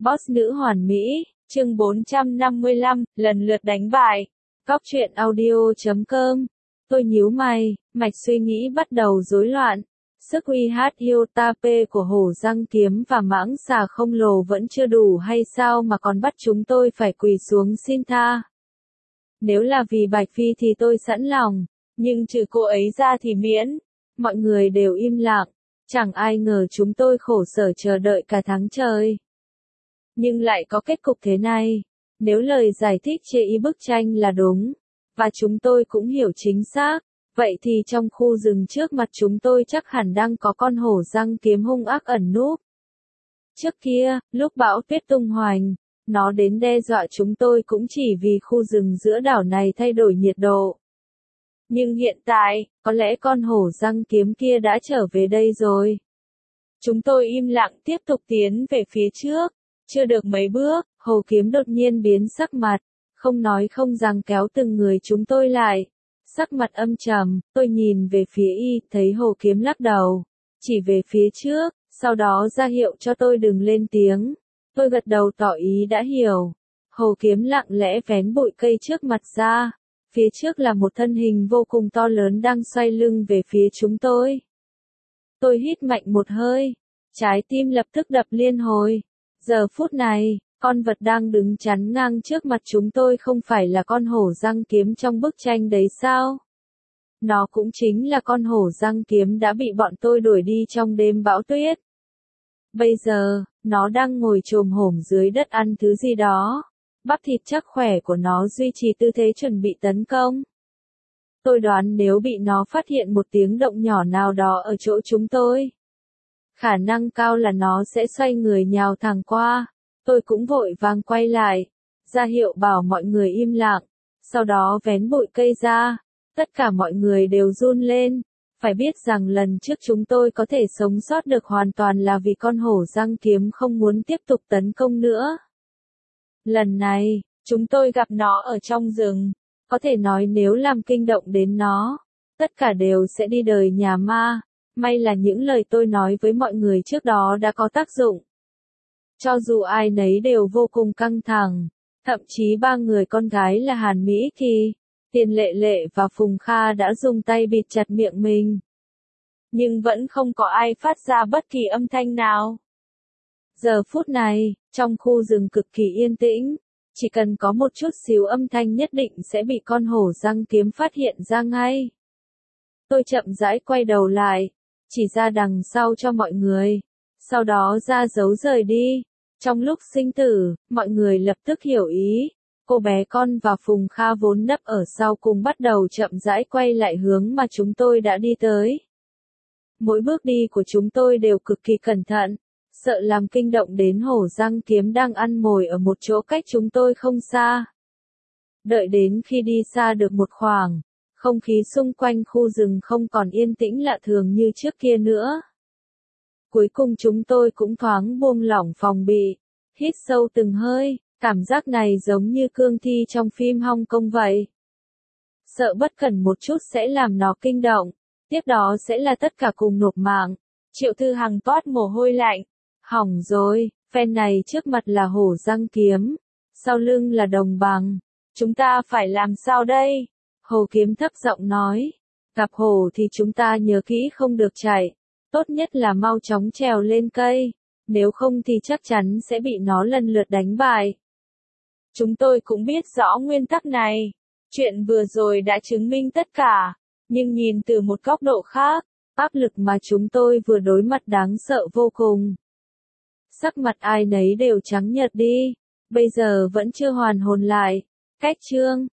Boss nữ hoàn mỹ, chương 455, lần lượt đánh bại. Cóc truyện audio.com. Tôi nhíu mày, mạch suy nghĩ bắt đầu rối loạn. Sức uy hát Yotape của hổ răng kiếm và mãng xà không lồ vẫn chưa đủ hay sao mà còn bắt chúng tôi phải quỳ xuống xin tha. Nếu là vì Bạch Phi thì tôi sẵn lòng, nhưng trừ cô ấy ra thì miễn. Mọi người đều im lặng, chẳng ai ngờ chúng tôi khổ sở chờ đợi cả tháng trời. Nhưng lại có kết cục thế này. Nếu lời giải thích chê ý bức tranh là đúng, và chúng tôi cũng hiểu chính xác, vậy thì trong khu rừng trước mặt chúng tôi chắc hẳn đang có con hổ răng kiếm hung ác ẩn núp. Trước kia, lúc bão tuyết tung hoành, nó đến đe dọa chúng tôi cũng chỉ vì khu rừng giữa đảo này thay đổi nhiệt độ. Nhưng hiện tại, có lẽ con hổ răng kiếm kia đã trở về đây rồi. Chúng tôi im lặng tiếp tục tiến về phía trước. Chưa được mấy bước, hổ kiếm đột nhiên biến sắc mặt, không nói không rằng kéo từng người chúng tôi lại. Sắc mặt âm trầm, tôi nhìn về phía y, thấy hổ kiếm lắc đầu, chỉ về phía trước, sau đó ra hiệu cho tôi đừng lên tiếng. Tôi gật đầu tỏ ý đã hiểu. Hổ kiếm lặng lẽ vén bụi cây trước mặt ra. Phía trước là một thân hình vô cùng to lớn đang xoay lưng về phía chúng tôi. Tôi hít mạnh một hơi, trái tim lập tức đập liên hồi. Giờ phút này, con vật đang đứng chắn ngang trước mặt chúng tôi không phải là con hổ răng kiếm trong bức tranh đấy sao? Nó cũng chính là con hổ răng kiếm đã bị bọn tôi đuổi đi trong đêm bão tuyết. Bây giờ, nó đang ngồi chồm hổm dưới đất ăn thứ gì đó. Bắp thịt chắc khỏe của nó duy trì tư thế chuẩn bị tấn công. Tôi đoán nếu bị nó phát hiện một tiếng động nhỏ nào đó ở chỗ chúng tôi, khả năng cao là nó sẽ xoay người nhào thẳng qua. Tôi cũng vội vàng quay lại, ra hiệu bảo mọi người im lặng, sau đó vén bụi cây ra. Tất cả mọi người đều run lên. Phải biết rằng lần trước chúng tôi có thể sống sót được hoàn toàn là vì con hổ răng kiếm không muốn tiếp tục tấn công nữa. Lần này, chúng tôi gặp nó ở trong rừng. Có thể nói nếu làm kinh động đến nó, tất cả đều sẽ đi đời nhà ma. May là những lời tôi nói với mọi người trước đó đã có tác dụng. Cho dù ai nấy đều vô cùng căng thẳng, thậm chí ba người con gái là Hàn Mỹ Kỳ, Tiền Lệ Lệ và Phùng Kha đã dùng tay bịt chặt miệng mình. Nhưng vẫn không có ai phát ra bất kỳ âm thanh nào. Giờ phút này, trong khu rừng cực kỳ yên tĩnh, chỉ cần có một chút xíu âm thanh nhất định sẽ bị con hổ răng kiếm phát hiện ra ngay. Tôi chậm rãi quay đầu lại, chỉ ra đằng sau cho mọi người, sau đó ra dấu rời đi. Trong lúc sinh tử, mọi người lập tức hiểu ý. Cô bé con và Phùng Kha vốn nấp ở sau cùng bắt đầu chậm rãi quay lại hướng mà chúng tôi đã đi tới. Mỗi bước đi của chúng tôi đều cực kỳ cẩn thận, sợ làm kinh động đến hổ răng kiếm đang ăn mồi ở một chỗ cách chúng tôi không xa. Đợi đến khi đi xa được một khoảng, không khí xung quanh khu rừng không còn yên tĩnh lạ thường như trước kia nữa. Cuối cùng chúng tôi cũng thoáng buông lỏng phòng bị, hít sâu từng hơi, cảm giác này giống như cương thi trong phim Hong Kong vậy. Sợ bất cẩn một chút sẽ làm nó kinh động, tiếp đó sẽ là tất cả cùng nộp mạng. Triệu Thư Hằng toát mồ hôi lạnh, hỏng rồi, phen này trước mặt là hổ răng kiếm, sau lưng là đồng bằng, chúng ta phải làm sao đây? Hổ kiếm thấp giọng nói, gặp hổ thì chúng ta nhớ kỹ không được chạy. Tốt nhất là mau chóng trèo lên cây, nếu không thì chắc chắn sẽ bị nó lần lượt đánh bại. Chúng tôi cũng biết rõ nguyên tắc này, chuyện vừa rồi đã chứng minh tất cả, nhưng nhìn từ một góc độ khác, áp lực mà chúng tôi vừa đối mặt đáng sợ vô cùng. Sắc mặt ai nấy đều trắng nhợt đi, bây giờ vẫn chưa hoàn hồn lại. Cách chương